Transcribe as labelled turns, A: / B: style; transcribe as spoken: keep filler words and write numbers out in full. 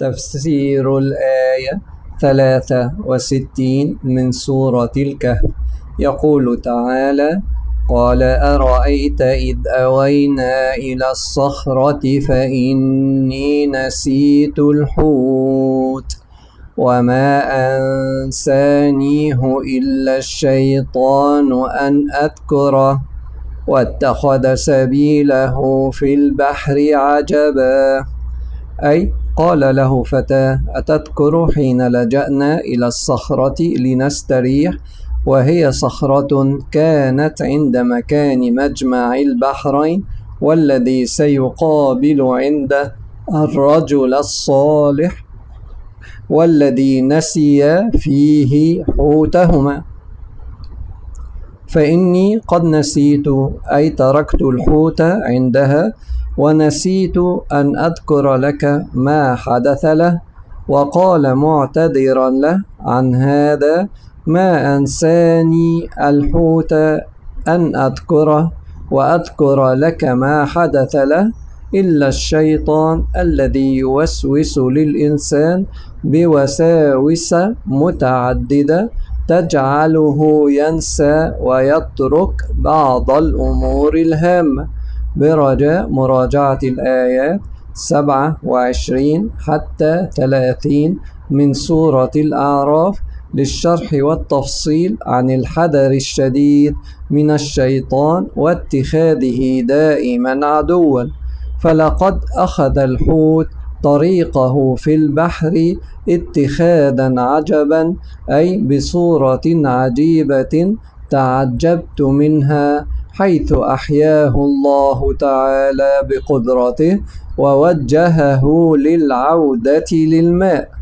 A: تفسير الآية ثلاثة وستين من سورة الكهف. يقول تعالى: قال أرأيت إذ أوينا إلى الصخرة فإني نسيت الحوت وما أنسانيه إلا الشيطان أن أذكره واتخذ سبيله في البحر عجبا. أي قال له فتاه: أتذكر حين لجأنا إلى الصخرة لنستريح، وهي صخرة كانت عند مكان مجمع البحرين، والذي سيقابل عنده الرجل الصالح والذي نسي فيه حوتهما. فإني قد نسيت، أي تركت الحوت عندها، ونسيت أن أذكر لك ما حدث له. وقال معتذرا له عن هذا: ما أنساني الحوت أن أذكره وأذكر لك ما حدث له إلا الشيطان الذي يوسوس للإنسان بوساوس متعددة تجعله ينسى ويترك بعض الأمور الهامة. برجاء مراجعة الآيات سبعة وعشرين حتى ثلاثين من سورة الأعراف للشرح والتفصيل عن الحذر الشديد من الشيطان واتخاذه دائما عدوا. فلقد أخذ الحوت طريقه في البحر اتخاذا عجبا، أي بصورة عجيبة تعجبت منها، حيث أحياه الله تعالى بقدرته ووجهه للعودة للماء.